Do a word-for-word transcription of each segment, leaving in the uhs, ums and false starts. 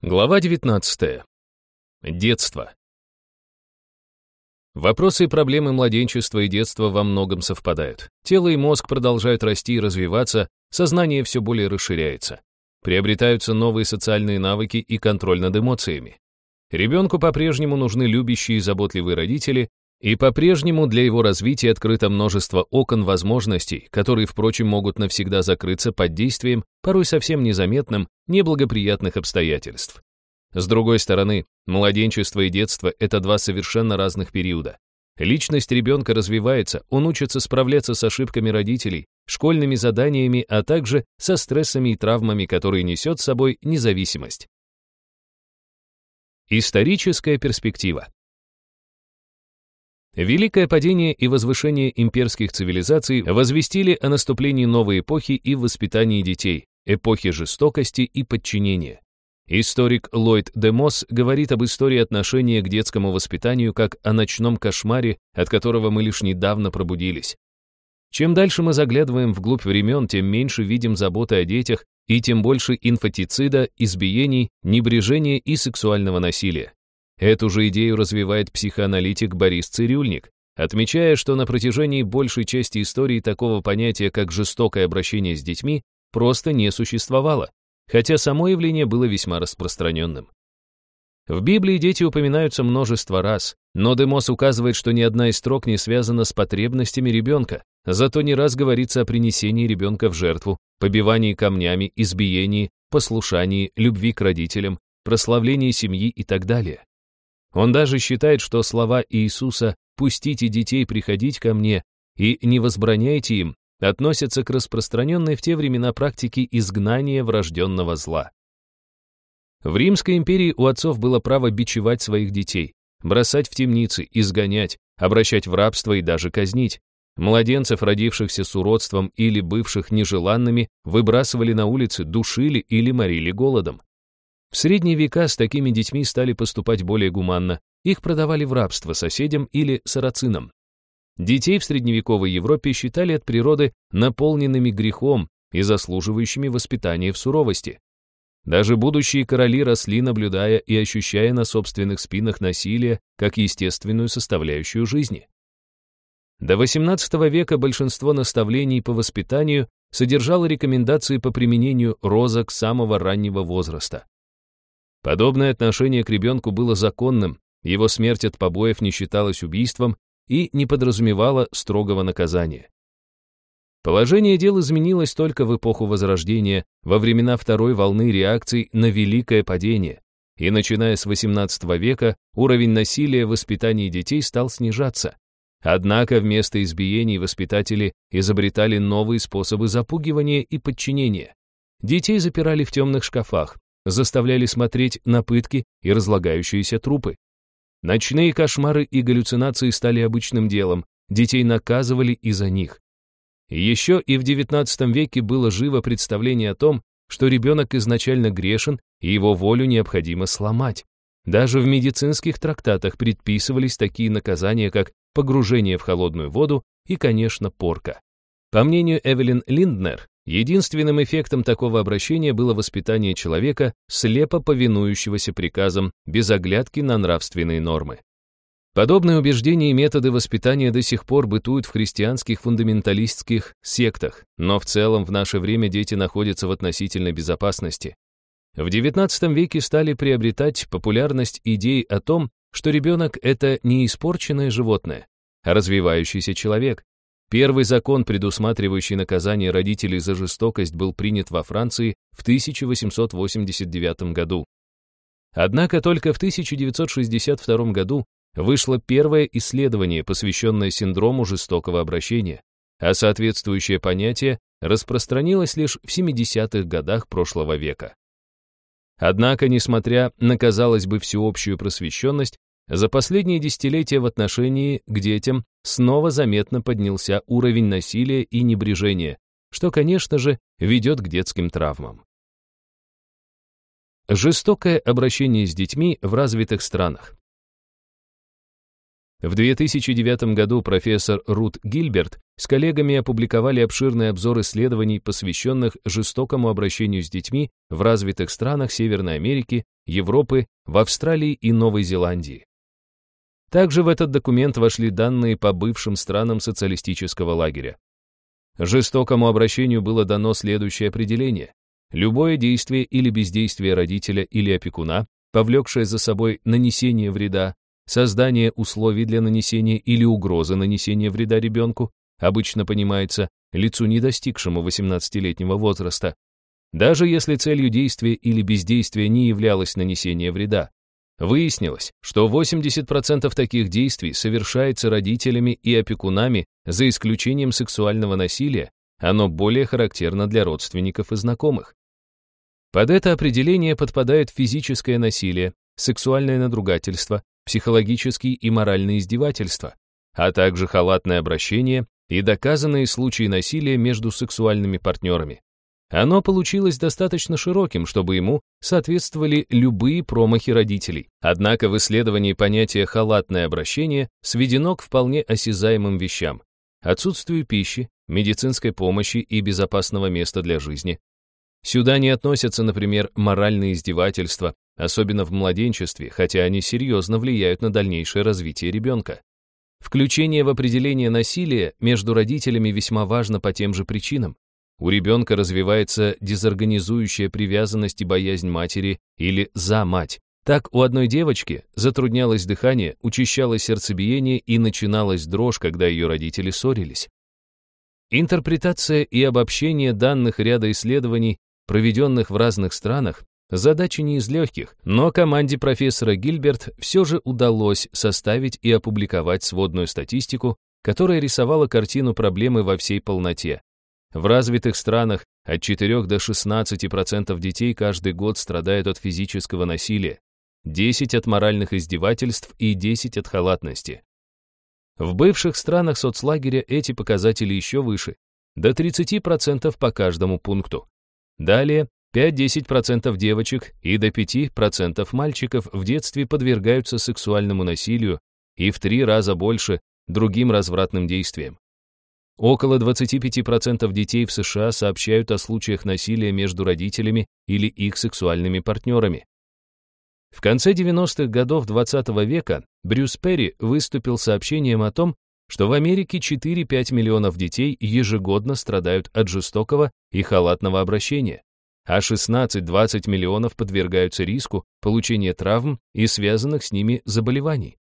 Глава девятнадцатая. Детство. Вопросы и проблемы младенчества и детства во многом совпадают. Тело и мозг продолжают расти и развиваться, сознание все более расширяется. Приобретаются новые социальные навыки и контроль над эмоциями. Ребенку по-прежнему нужны любящие и заботливые родители, и по-прежнему для его развития открыто множество окон возможностей, которые, впрочем, могут навсегда закрыться под действием, порой совсем незаметным, неблагоприятных обстоятельств. С другой стороны, младенчество и детство – это два совершенно разных периода. Личность ребенка развивается, он учится справляться с ошибками родителей, школьными заданиями, а также со стрессами и травмами, которые несет с собой независимость. Историческая перспектива. Великое падение и возвышение имперских цивилизаций возвестили о наступлении новой эпохи и в воспитании детей, эпохи жестокости и подчинения. Историк Ллойд де Мосс говорит об истории отношения к детскому воспитанию как о ночном кошмаре, от которого мы лишь недавно пробудились. Чем дальше мы заглядываем вглубь времен, тем меньше видим заботы о детях и тем больше инфантицида, избиений, небрежения и сексуального насилия. Эту же идею развивает психоаналитик Борис Цирюльник, отмечая, что на протяжении большей части истории такого понятия, как жестокое обращение с детьми, просто не существовало, хотя само явление было весьма распространенным. В Библии дети упоминаются множество раз, но де Мосс указывает, что ни одна из строк не связана с потребностями ребенка, зато не раз говорится о принесении ребенка в жертву, побивании камнями, избиении, послушании, любви к родителям, прославлении семьи и так далее. Он даже считает, что слова Иисуса «пустите детей приходить ко мне» и «не возбраняйте им» относятся к распространенной в те времена практике изгнания врожденного зла. В Римской империи у отцов было право бичевать своих детей, бросать в темницы, изгонять, обращать в рабство и даже казнить. Младенцев, родившихся с уродством или бывших нежеланными, выбрасывали на улицы, душили или морили голодом. В средние века с такими детьми стали поступать более гуманно, их продавали в рабство соседям или сарацинам. Детей в средневековой Европе считали от природы наполненными грехом и заслуживающими воспитания в суровости. Даже будущие короли росли, наблюдая и ощущая на собственных спинах насилие как естественную составляющую жизни. До восемнадцатого века большинство наставлений по воспитанию содержало рекомендации по применению розок с самого раннего возраста. Подобное отношение к ребенку было законным, его смерть от побоев не считалась убийством и не подразумевала строгого наказания. Положение дел изменилось только в эпоху Возрождения, во времена второй волны реакций на Великое падение, и начиная с восемнадцатого века уровень насилия в воспитании детей стал снижаться. Однако вместо избиений воспитатели изобретали новые способы запугивания и подчинения. Детей запирали в темных шкафах, заставляли смотреть на пытки и разлагающиеся трупы. Ночные кошмары и галлюцинации стали обычным делом, детей наказывали из-за них. И еще и в девятнадцатом веке было живо представление о том, что ребенок изначально грешен и его волю необходимо сломать. Даже в медицинских трактатах предписывались такие наказания, как погружение в холодную воду и, конечно, порка. По мнению Эвелин Линднер, единственным эффектом такого обращения было воспитание человека, слепо повинующегося приказам, без оглядки на нравственные нормы. Подобные убеждения и методы воспитания до сих пор бытуют в христианских фундаменталистских сектах, но в целом в наше время дети находятся в относительной безопасности. В девятнадцатом веке стали приобретать популярность идеи о том, что ребенок — это не испорченное животное, а развивающийся человек. Первый закон, предусматривающий наказание родителей за жестокость, был принят во Франции в тысяча восемьсот восемьдесят девятом году. Однако только в тысяча девятьсот шестьдесят втором году вышло первое исследование, посвященное синдрому жестокого обращения, а соответствующее понятие распространилось лишь в семидесятых годах прошлого века. Однако, несмотря на, казалось бы, всеобщую просвещенность, за последние десятилетия в отношении к детям снова заметно поднялся уровень насилия и небрежения, что, конечно же, ведет к детским травмам. Жестокое обращение с детьми в развитых странах. В две тысячи девятом году профессор Рут Гильберт с коллегами опубликовали обширный обзор исследований, посвященных жестокому обращению с детьми в развитых странах Северной Америки, Европы, в Австралии и Новой Зеландии. Также в этот документ вошли данные по бывшим странам социалистического лагеря. Жестокому обращению было дано следующее определение. Любое действие или бездействие родителя или опекуна, повлекшее за собой нанесение вреда, создание условий для нанесения или угрозы нанесения вреда ребенку, обычно понимается лицу, не достигшему восемнадцатилетнего возраста, даже если целью действия или бездействия не являлось нанесение вреда. Выяснилось, что восемьдесят процентов таких действий совершается родителями и опекунами, за исключением сексуального насилия, оно более характерно для родственников и знакомых. Под это определение подпадают физическое насилие, сексуальное надругательство, психологические и моральные издевательства, а также халатное обращение и доказанные случаи насилия между сексуальными партнерами. Оно получилось достаточно широким, чтобы ему соответствовали любые промахи родителей. Однако в исследовании понятие «халатное обращение» сведено к вполне осязаемым вещам: отсутствию пищи, медицинской помощи и безопасного места для жизни. Сюда не относятся, например, моральные издевательства, особенно в младенчестве, хотя они серьезно влияют на дальнейшее развитие ребенка. Включение в определение насилия между родителями весьма важно по тем же причинам. У ребенка развивается дезорганизующая привязанность и боязнь матери или за мать. Так у одной девочки затруднялось дыхание, учащалось сердцебиение и начиналась дрожь, когда ее родители ссорились. Интерпретация и обобщение данных ряда исследований, проведенных в разных странах, задача не из легких, но команде профессора Гильберт все же удалось составить и опубликовать сводную статистику, которая рисовала картину проблемы во всей полноте. В развитых странах от четырёх до шестнадцати процентов детей каждый год страдают от физического насилия, десять от моральных издевательств и десять от халатности. В бывших странах соцлагеря эти показатели еще выше, до тридцати процентов по каждому пункту. Далее пять-десять процентов девочек и до пяти процентов мальчиков в детстве подвергаются сексуальному насилию и в три раза больше другим развратным действиям. Около двадцати пяти процентов детей в США сообщают о случаях насилия между родителями или их сексуальными партнерами. В конце девяностых годов двадцатого века Брюс Перри выступил с сообщением о том, что в Америке четыре-пять миллионов детей ежегодно страдают от жестокого и халатного обращения, а шестнадцать-двадцать миллионов подвергаются риску получения травм и связанных с ними заболеваний.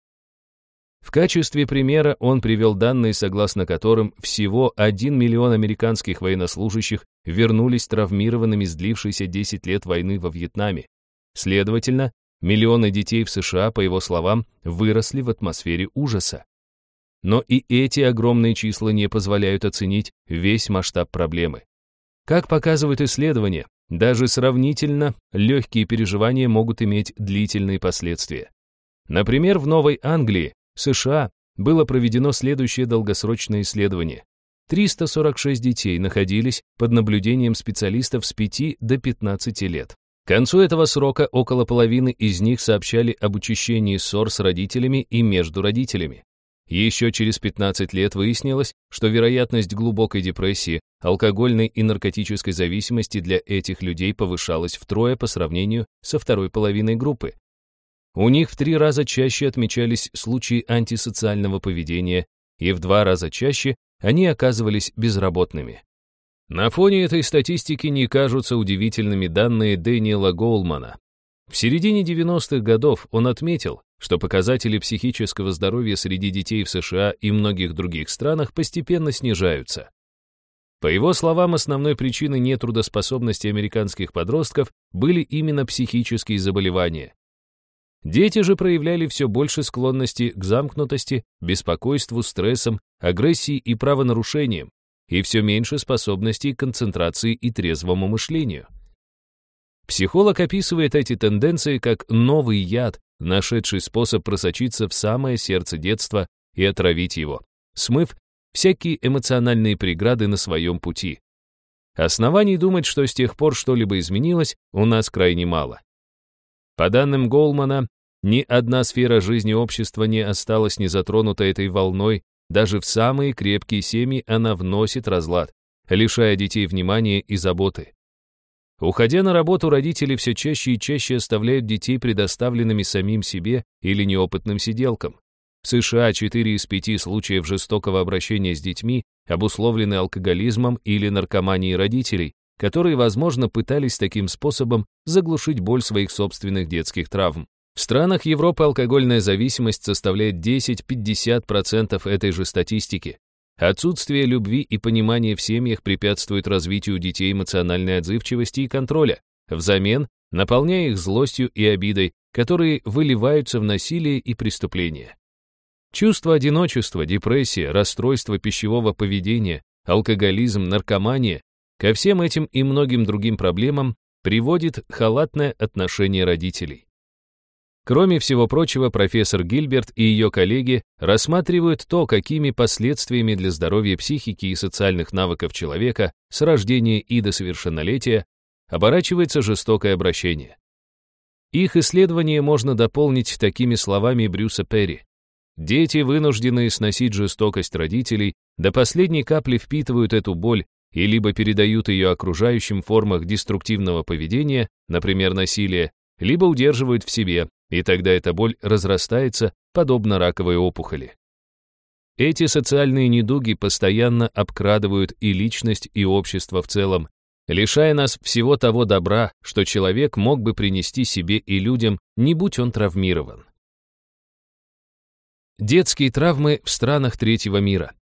В качестве примера он привел данные, согласно которым всего один миллион американских военнослужащих вернулись травмированными с длившейся десять лет войны во Вьетнаме. Следовательно, миллионы детей в США, по его словам, выросли в атмосфере ужаса. Но и эти огромные числа не позволяют оценить весь масштаб проблемы. Как показывают исследования, даже сравнительно легкие переживания могут иметь длительные последствия. Например, в Новой Англии, США, было проведено следующее долгосрочное исследование. триста сорок шесть детей находились под наблюдением специалистов с пяти до пятнадцати лет. К концу этого срока около половины из них сообщали об учащении ссор с родителями и между родителями. Еще через пятнадцать лет выяснилось, что вероятность глубокой депрессии, алкогольной и наркотической зависимости для этих людей повышалась втрое по сравнению со второй половиной группы. У них в три раза чаще отмечались случаи антисоциального поведения, и в два раза чаще они оказывались безработными. На фоне этой статистики не кажутся удивительными данные Дэниела Гоулмана. В середине девяностых годов он отметил, что показатели психического здоровья среди детей в США и многих других странах постепенно снижаются. По его словам, основной причиной нетрудоспособности американских подростков были именно психические заболевания. Дети же проявляли все больше склонности к замкнутости, беспокойству, стрессам, агрессии и правонарушениям, и все меньше способностей к концентрации и трезвому мышлению. Психолог описывает эти тенденции как новый яд, нашедший способ просочиться в самое сердце детства и отравить его, смыв всякие эмоциональные преграды на своем пути. Оснований думать, что с тех пор что-либо изменилось, у нас крайне мало. По данным Гоулмана, ни одна сфера жизни общества не осталась незатронута этой волной, даже в самые крепкие семьи она вносит разлад, лишая детей внимания и заботы. Уходя на работу, родители все чаще и чаще оставляют детей предоставленными самим себе или неопытным сиделкам. В США четыре из пяти случаев жестокого обращения с детьми обусловлены алкоголизмом или наркоманией родителей, которые, возможно, пытались таким способом заглушить боль своих собственных детских травм. В странах Европы алкогольная зависимость составляет десять-пятьдесят процентов этой же статистики. Отсутствие любви и понимания в семьях препятствует развитию детей эмоциональной отзывчивости и контроля, взамен наполняя их злостью и обидой, которые выливаются в насилие и преступления. Чувство одиночества, депрессия, расстройство пищевого поведения, алкоголизм, наркомания – ко всем этим и многим другим проблемам приводит халатное отношение родителей. Кроме всего прочего, профессор Гильберт и ее коллеги рассматривают то, какими последствиями для здоровья психики и социальных навыков человека с рождения и до совершеннолетия оборачивается жестокое обращение. Их исследование можно дополнить такими словами Брюса Перри. Дети, вынужденные сносить жестокость родителей, до последней капли впитывают эту боль и либо передают ее окружающим в формах деструктивного поведения, например, насилия, либо удерживают в себе, и тогда эта боль разрастается, подобно раковой опухоли. Эти социальные недуги постоянно обкрадывают и личность, и общество в целом, лишая нас всего того добра, что человек мог бы принести себе и людям, не будь он травмирован. Детские травмы в странах третьего мира.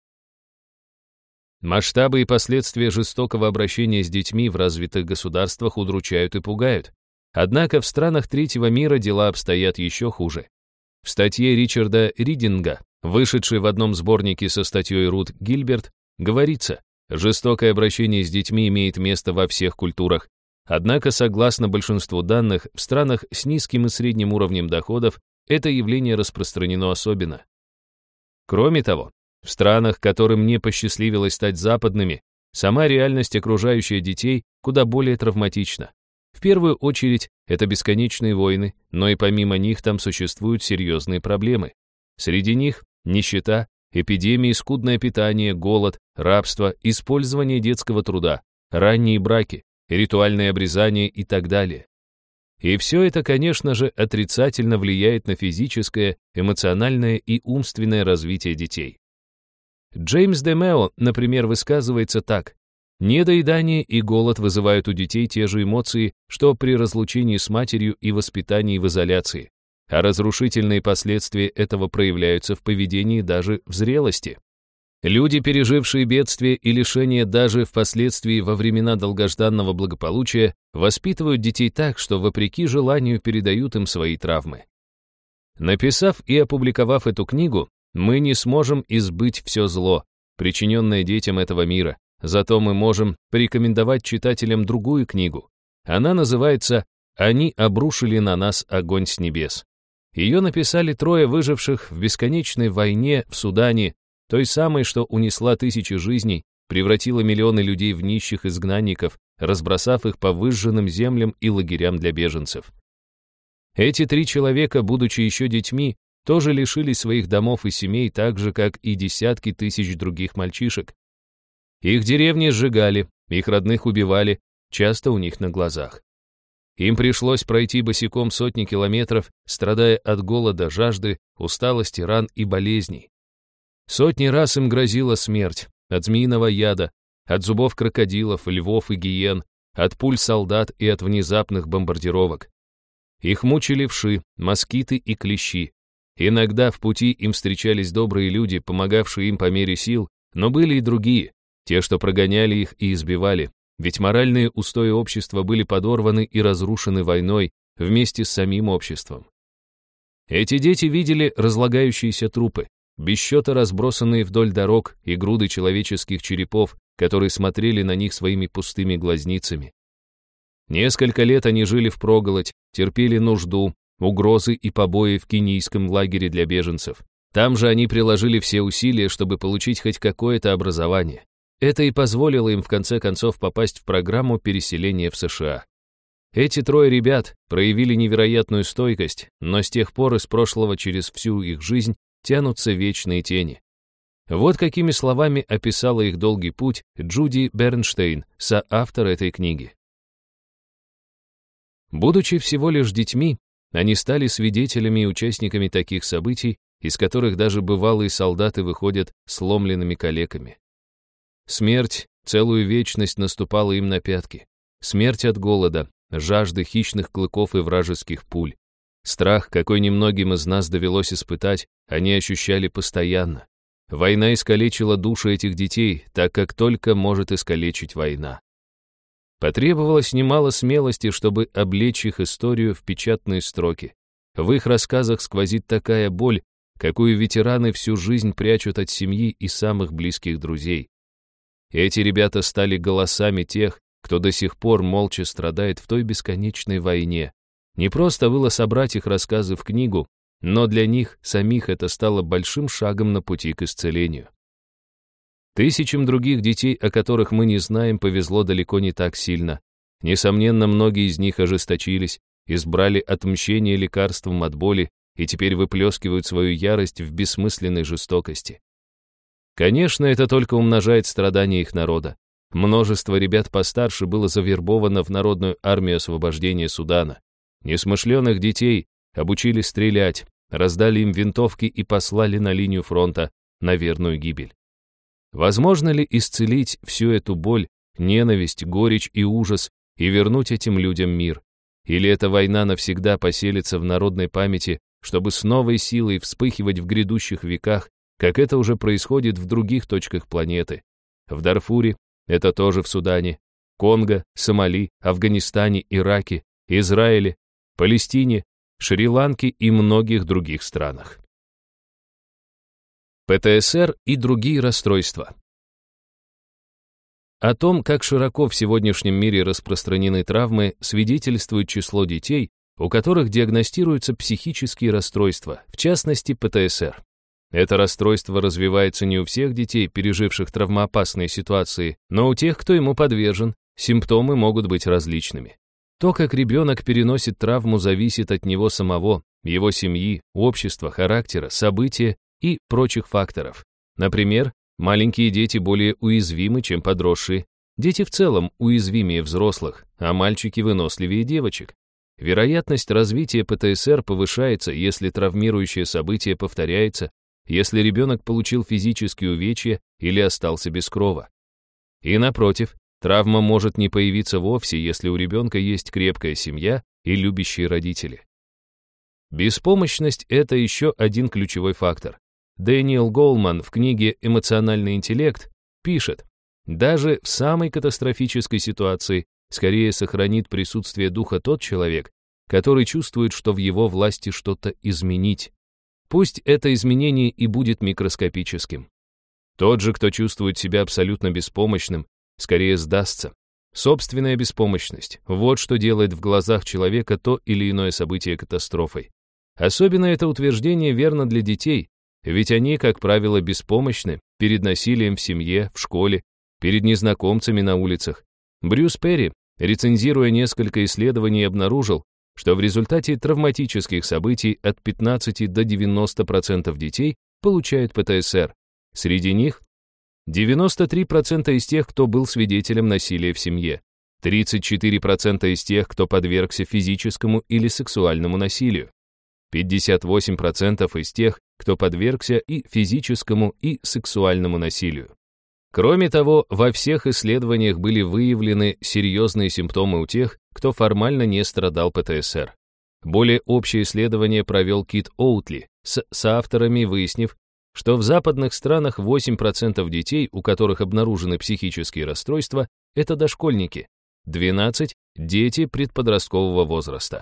Масштабы и последствия жестокого обращения с детьми в развитых государствах удручают и пугают. Однако в странах третьего мира дела обстоят еще хуже. В статье Ричарда Ридинга, вышедшей в одном сборнике со статьей Рут Гильберт, говорится, жестокое обращение с детьми имеет место во всех культурах. Однако, согласно большинству данных, в странах с низким и средним уровнем доходов это явление распространено особенно. Кроме того, в странах, которым не посчастливилось стать западными, сама реальность, окружающая детей, куда более травматична. В первую очередь, это бесконечные войны, но и помимо них там существуют серьезные проблемы. Среди них нищета, эпидемии, скудное питание, голод, рабство, использование детского труда, ранние браки, ритуальное обрезание и так далее. И все это, конечно же, отрицательно влияет на физическое, эмоциональное и умственное развитие детей. Джеймс Де Мео, например, высказывается так: «Недоедание и голод вызывают у детей те же эмоции, что при разлучении с матерью и воспитании в изоляции, а разрушительные последствия этого проявляются в поведении даже в зрелости. Люди, пережившие бедствие и лишение даже впоследствии во времена долгожданного благополучия, воспитывают детей так, что вопреки желанию передают им свои травмы». Написав и опубликовав эту книгу, мы не сможем избыть все зло, причиненное детям этого мира, зато мы можем порекомендовать читателям другую книгу. Она называется «Они обрушили на нас огонь с небес». Ее написали трое выживших в бесконечной войне в Судане, той самой, что унесла тысячи жизней, превратила миллионы людей в нищих изгнанников, разбросав их по выжженным землям и лагерям для беженцев. Эти три человека, будучи еще детьми, тоже лишились своих домов и семей, так же, как и десятки тысяч других мальчишек. Их деревни сжигали, их родных убивали, часто у них на глазах. Им пришлось пройти босиком сотни километров, страдая от голода, жажды, усталости, ран и болезней. Сотни раз им грозила смерть от змеиного яда, от зубов крокодилов, львов и гиен, от пуль солдат и от внезапных бомбардировок. Их мучили вши, москиты и клещи. Иногда в пути им встречались добрые люди, помогавшие им по мере сил, но были и другие, те, что прогоняли их и избивали, ведь моральные устои общества были подорваны и разрушены войной вместе с самим обществом. Эти дети видели разлагающиеся трупы, без счета разбросанные вдоль дорог и груды человеческих черепов, которые смотрели на них своими пустыми глазницами. Несколько лет они жили впроголодь, терпели нужду, угрозы и побои в кенийском лагере для беженцев. Там же они приложили все усилия, чтобы получить хоть какое-то образование. Это и позволило им в конце концов попасть в программу переселения в США. Эти трое ребят проявили невероятную стойкость, но с тех пор из прошлого через всю их жизнь тянутся вечные тени. Вот какими словами описала их долгий путь Джуди Бернштейн, соавтор этой книги. Будучи всего лишь детьми, они стали свидетелями и участниками таких событий, из которых даже бывалые солдаты выходят сломленными калеками. Смерть целую вечность наступала им на пятки. Смерть от голода, жажды хищных клыков и вражеских пуль. Страх, какой немногим из нас довелось испытать, они ощущали постоянно. Война искалечила души этих детей, так как только может искалечить война. Потребовалось немало смелости, чтобы облечь их историю в печатные строки. В их рассказах сквозит такая боль, какую ветераны всю жизнь прячут от семьи и самых близких друзей. Эти ребята стали голосами тех, кто до сих пор молча страдает в той бесконечной войне. Не просто было собрать их рассказы в книгу, но для них самих это стало большим шагом на пути к исцелению. Тысячам других детей, о которых мы не знаем, повезло далеко не так сильно. Несомненно, многие из них ожесточились, избрали отмщение лекарством от боли и теперь выплескивают свою ярость в бессмысленной жестокости. Конечно, это только умножает страдания их народа. Множество ребят постарше было завербовано в Народную армию освобождения Судана. Несмышленых детей обучили стрелять, раздали им винтовки и послали на линию фронта на верную гибель. Возможно ли исцелить всю эту боль, ненависть, горечь и ужас и вернуть этим людям мир? Или эта война навсегда поселится в народной памяти, чтобы с новой силой вспыхивать в грядущих веках, как это уже происходит в других точках планеты? В Дарфуре, это тоже в Судане, Конго, Сомали, Афганистане, Ираке, Израиле, Палестине, Шри-Ланке и многих других странах. ПТСР и другие расстройства. О том, как широко в сегодняшнем мире распространены травмы, свидетельствует число детей, у которых диагностируются психические расстройства, в частности ПТСР. Это расстройство развивается не у всех детей, переживших травмоопасные ситуации, но у тех, кто ему подвержен, симптомы могут быть различными. То, как ребенок переносит травму, зависит от него самого, его семьи, общества, характера, события и прочих факторов. Например, маленькие дети более уязвимы, чем подросшие. Дети в целом уязвимее взрослых, а мальчики выносливее девочек. Вероятность развития ПТСР повышается, если травмирующее событие повторяется, если ребенок получил физические увечья или остался без крова. И напротив, травма может не появиться вовсе, если у ребенка есть крепкая семья и любящие родители. Беспомощность — это еще один ключевой фактор. Дэниел Голман в книге «Эмоциональный интеллект» пишет: «Даже в самой катастрофической ситуации скорее сохранит присутствие духа тот человек, который чувствует, что в его власти что-то изменить. Пусть это изменение и будет микроскопическим. Тот же, кто чувствует себя абсолютно беспомощным, скорее сдастся. Собственная беспомощность — вот что делает в глазах человека то или иное событие катастрофой. Особенно это утверждение верно для детей, ведь они, как правило, беспомощны перед насилием в семье, в школе, перед незнакомцами на улицах. Брюс Перри, рецензируя несколько исследований, обнаружил, что в результате травматических событий от пятнадцати до девяноста процентов детей получают ПТСР. Среди них девяносто три процента из тех, кто был свидетелем насилия в семье, тридцать четыре процента из тех, кто подвергся физическому или сексуальному насилию, пятьдесят восемь процентов из тех, кто подвергся и физическому, и сексуальному насилию. Кроме того, во всех исследованиях были выявлены серьезные симптомы у тех, кто формально не страдал ПТСР. Более общее исследование провел Кит Оутли с соавторами, выяснив, что в западных странах восемь процентов детей, у которых обнаружены психические расстройства, это дошкольники, двенадцать процентов – дети предподросткового возраста.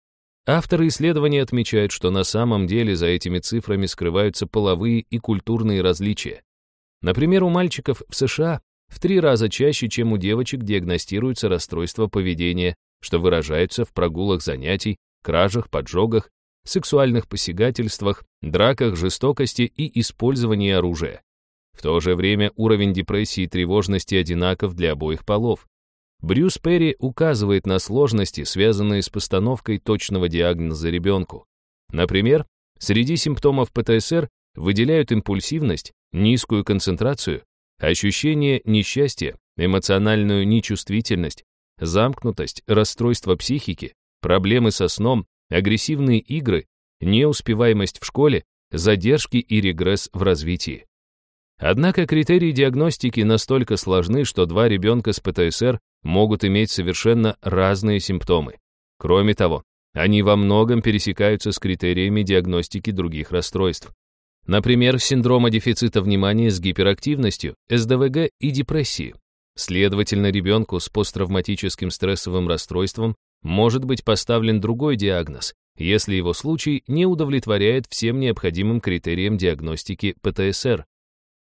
Авторы исследования отмечают, что на самом деле за этими цифрами скрываются половые и культурные различия. Например, у мальчиков в США в три раза чаще, чем у девочек, диагностируются расстройства поведения, что выражаются в прогулах занятий, кражах, поджогах, сексуальных посягательствах, драках, жестокости и использовании оружия. В то же время уровень депрессии и тревожности одинаков для обоих полов. Брюс Перри указывает на сложности, связанные с постановкой точного диагноза ребенку. Например, среди симптомов ПТСР выделяют импульсивность, низкую концентрацию, ощущение несчастья, эмоциональную нечувствительность, замкнутость, расстройство психики, проблемы со сном, агрессивные игры, неуспеваемость в школе, задержки и регресс в развитии. Однако критерии диагностики настолько сложны, что два ребенка с ПТСР могут иметь совершенно разные симптомы. Кроме того, они во многом пересекаются с критериями диагностики других расстройств. Например, синдрома дефицита внимания с гиперактивностью, эс дэ вэ гэ и депрессии. Следовательно, ребенку с посттравматическим стрессовым расстройством может быть поставлен другой диагноз, если его случай не удовлетворяет всем необходимым критериям диагностики пэ тэ эс эр.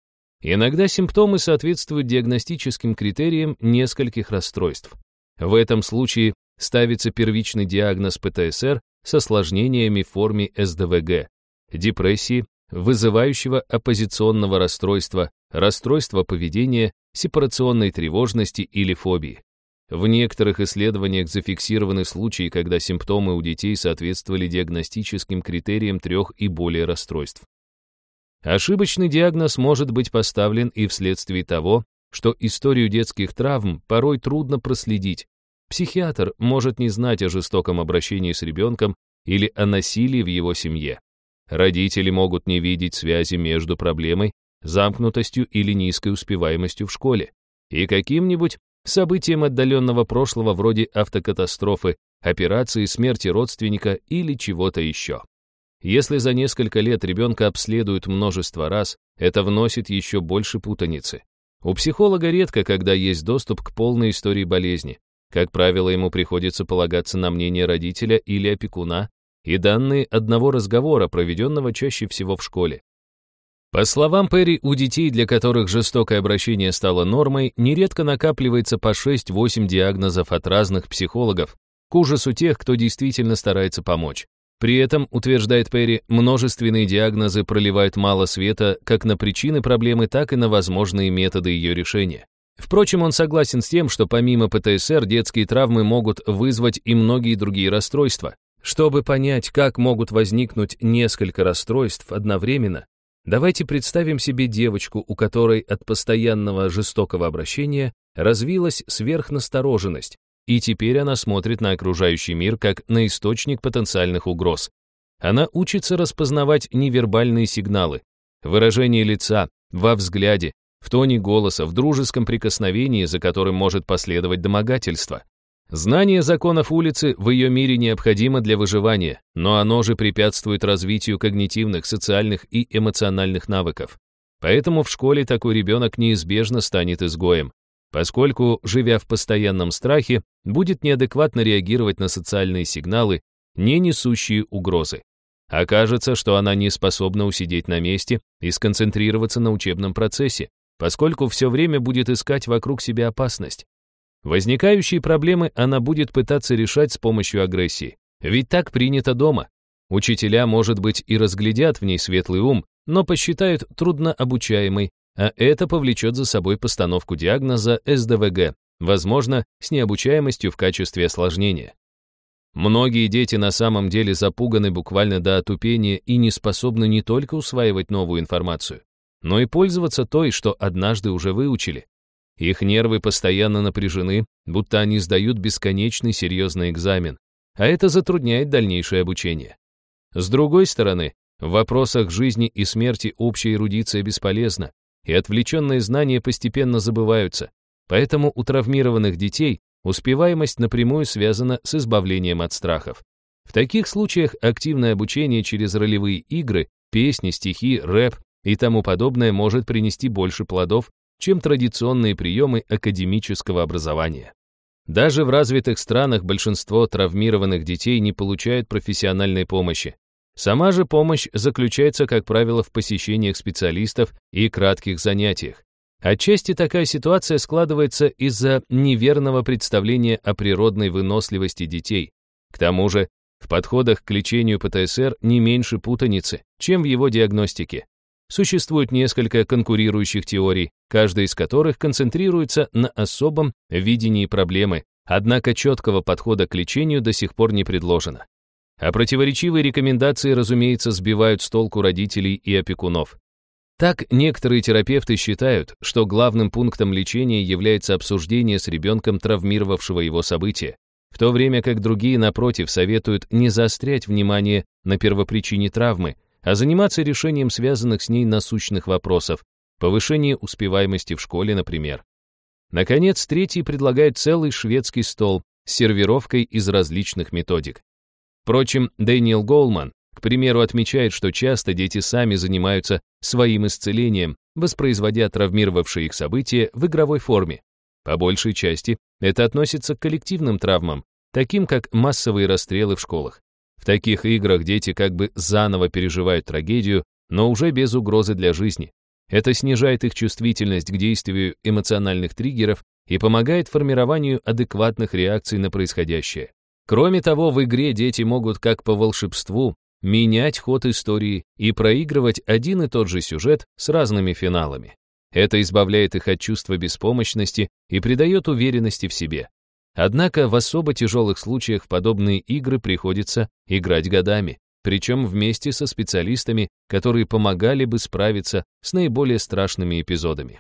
Иногда симптомы соответствуют диагностическим критериям нескольких расстройств. В этом случае ставится первичный диагноз пэ тэ эс эр с осложнениями в форме эс дэ вэ гэ, депрессии, вызывающего оппозиционного расстройства, расстройства поведения, сепарационной тревожности или фобии. В некоторых исследованиях зафиксированы случаи, когда симптомы у детей соответствовали диагностическим критериям трех и более расстройств. Ошибочный диагноз может быть поставлен и вследствие того, что историю детских травм порой трудно проследить. Психиатр может не знать о жестоком обращении с ребенком или о насилии в его семье. Родители могут не видеть связи между проблемой, замкнутостью или низкой успеваемостью в школе и каким-нибудь событием отдаленного прошлого вроде автокатастрофы, операции, смерти родственника или чего-то еще. Если за несколько лет ребенка обследуют множество раз, это вносит еще больше путаницы. У психолога редко когда есть доступ к полной истории болезни. Как правило, ему приходится полагаться на мнение родителя или опекуна и данные одного разговора, проведенного чаще всего в школе. По словам Перри, у детей, для которых жестокое обращение стало нормой, нередко накапливается по шесть-восемь диагнозов от разных психологов, к ужасу тех, кто действительно старается помочь. При этом, утверждает Перри, множественные диагнозы проливают мало света как на причины проблемы, так и на возможные методы ее решения. Впрочем, он согласен с тем, что помимо пэ тэ эс эр детские травмы могут вызвать и многие другие расстройства. Чтобы понять, как могут возникнуть несколько расстройств одновременно, давайте представим себе девочку, у которой от постоянного жестокого обращения развилась сверхнастороженность, и теперь она смотрит на окружающий мир как на источник потенциальных угроз. Она учится распознавать невербальные сигналы, выражение лица, во взгляде, в тоне голоса, в дружеском прикосновении, за которым может последовать домогательство. Знание законов улицы в ее мире необходимо для выживания, но оно же препятствует развитию когнитивных, социальных и эмоциональных навыков. Поэтому в школе такой ребенок неизбежно станет изгоем, поскольку, живя в постоянном страхе, будет неадекватно реагировать на социальные сигналы, не несущие угрозы. Окажется, что она не способна усидеть на месте и сконцентрироваться на учебном процессе, поскольку все время будет искать вокруг себя опасность. Возникающие проблемы она будет пытаться решать с помощью агрессии, ведь так принято дома. Учителя, может быть, и разглядят в ней светлый ум, но посчитают труднообучаемой, а это повлечет за собой постановку диагноза эс дэ вэ гэ, возможно, с необучаемостью в качестве осложнения. Многие дети на самом деле запуганы буквально до отупения и не способны не только усваивать новую информацию, но и пользоваться той, что однажды уже выучили. Их нервы постоянно напряжены, будто они сдают бесконечный серьезный экзамен, а это затрудняет дальнейшее обучение. С другой стороны, в вопросах жизни и смерти общая эрудиция бесполезна, и отвлеченные знания постепенно забываются, поэтому у травмированных детей успеваемость напрямую связана с избавлением от страхов. В таких случаях активное обучение через ролевые игры, песни, стихи, рэп и тому подобное может принести больше плодов, чем традиционные приемы академического образования. Даже в развитых странах большинство травмированных детей не получают профессиональной помощи. Сама же помощь заключается, как правило, в посещениях специалистов и кратких занятиях. Отчасти такая ситуация складывается из-за неверного представления о природной выносливости детей. К тому же, в подходах к лечению пэ тэ эс эр не меньше путаницы, чем в его диагностике. Существует несколько конкурирующих теорий, каждая из которых концентрируется на особом видении проблемы, однако четкого подхода к лечению до сих пор не предложено. А противоречивые рекомендации, разумеется, сбивают с толку родителей и опекунов. Так, некоторые терапевты считают, что главным пунктом лечения является обсуждение с ребенком травмировавшего его события, в в то время как другие, напротив, советуют не заострять внимание на первопричине травмы, а заниматься решением связанных с ней насущных вопросов, повышение успеваемости в школе, например. Наконец, третий предлагает целый шведский стол с сервировкой из различных методик. Впрочем, Дэниел Голман, к примеру, отмечает, что часто дети сами занимаются своим исцелением, воспроизводя травмировавшие их события в игровой форме. По большей части это относится к коллективным травмам, таким как массовые расстрелы в школах. В таких играх дети как бы заново переживают трагедию, но уже без угрозы для жизни. Это снижает их чувствительность к действию эмоциональных триггеров и помогает формированию адекватных реакций на происходящее. Кроме того, в игре дети могут как по волшебству менять ход истории и проигрывать один и тот же сюжет с разными финалами. Это избавляет их от чувства беспомощности и придает уверенности в себе. Однако в особо тяжелых случаях в подобные игры приходится играть годами, причем вместе со специалистами, которые помогали бы справиться с наиболее страшными эпизодами.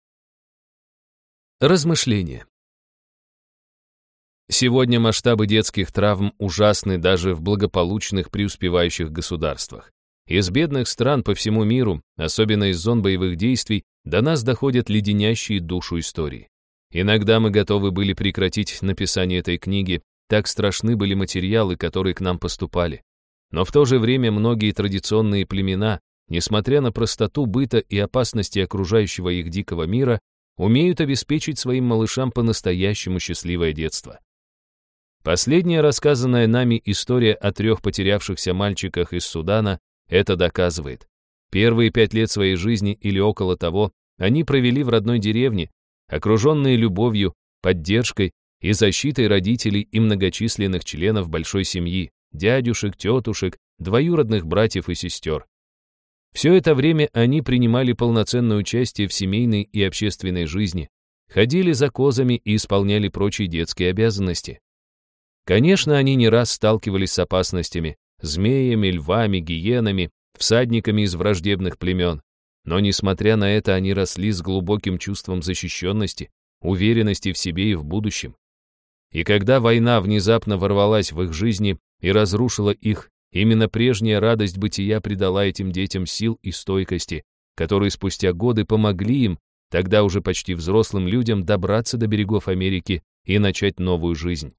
Размышления. Сегодня масштабы детских травм ужасны даже в благополучных преуспевающих государствах. Из бедных стран по всему миру, особенно из зон боевых действий, до нас доходят леденящие душу истории. Иногда мы готовы были прекратить написание этой книги, так страшны были материалы, которые к нам поступали. Но в то же время многие традиционные племена, несмотря на простоту быта и опасности окружающего их дикого мира, умеют обеспечить своим малышам по-настоящему счастливое детство. Последняя рассказанная нами история о трех потерявшихся мальчиках из Судана это доказывает. Первые пять лет своей жизни или около того они провели в родной деревне, окруженные любовью, поддержкой и защитой родителей и многочисленных членов большой семьи, дядюшек, тетушек, двоюродных братьев и сестер. Все это время они принимали полноценное участие в семейной и общественной жизни, ходили за козами и исполняли прочие детские обязанности. Конечно, они не раз сталкивались с опасностями, змеями, львами, гиенами, всадниками из враждебных племен. Но, несмотря на это, они росли с глубоким чувством защищенности, уверенности в себе и в будущем. И когда война внезапно ворвалась в их жизни и разрушила их, именно прежняя радость бытия придала этим детям сил и стойкости, которые спустя годы помогли им, тогда уже почти взрослым людям, добраться до берегов Америки и начать новую жизнь.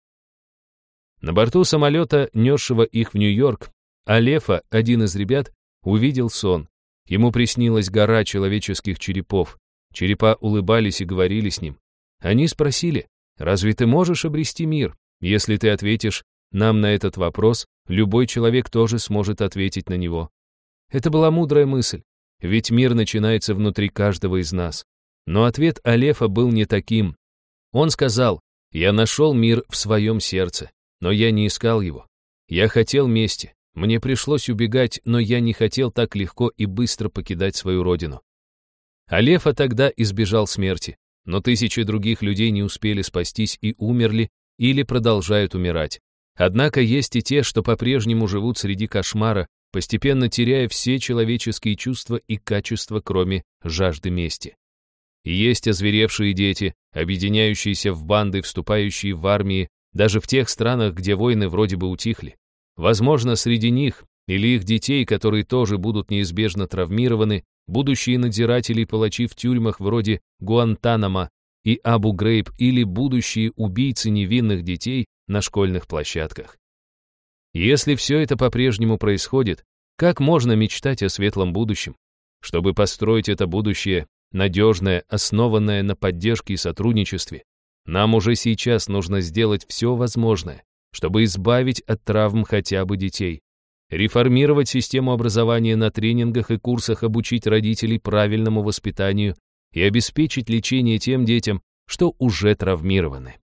На борту самолета, несшего их в Нью-Йорк, Алефа, один из ребят, увидел сон. Ему приснилась гора человеческих черепов. Черепа улыбались и говорили с ним. Они спросили: «Разве ты можешь обрести мир? Если ты ответишь нам на этот вопрос, любой человек тоже сможет ответить на него». Это была мудрая мысль, ведь мир начинается внутри каждого из нас. Но ответ Алефа был не таким. Он сказал: «Я нашел мир в своем сердце, но я не искал его. Я хотел мести. Мне пришлось убегать, но я не хотел так легко и быстро покидать свою родину». Алефа тогда избежал смерти, но тысячи других людей не успели спастись и умерли или продолжают умирать. Однако есть и те, что по-прежнему живут среди кошмара, постепенно теряя все человеческие чувства и качества, кроме жажды мести. И есть озверевшие дети, объединяющиеся в банды, вступающие в армии, даже в тех странах, где войны вроде бы утихли. Возможно, среди них или их детей, которые тоже будут неизбежно травмированы, будущие надзиратели и палачи в тюрьмах вроде Гуантанамо и Абу-Грейб или будущие убийцы невинных детей на школьных площадках. Если все это по-прежнему происходит, как можно мечтать о светлом будущем? Чтобы построить это будущее, надежное, основанное на поддержке и сотрудничестве, нам уже сейчас нужно сделать все возможное, чтобы избавить от травм хотя бы детей, реформировать систему образования на тренингах и курсах, обучить родителей правильному воспитанию и обеспечить лечение тем детям, что уже травмированы.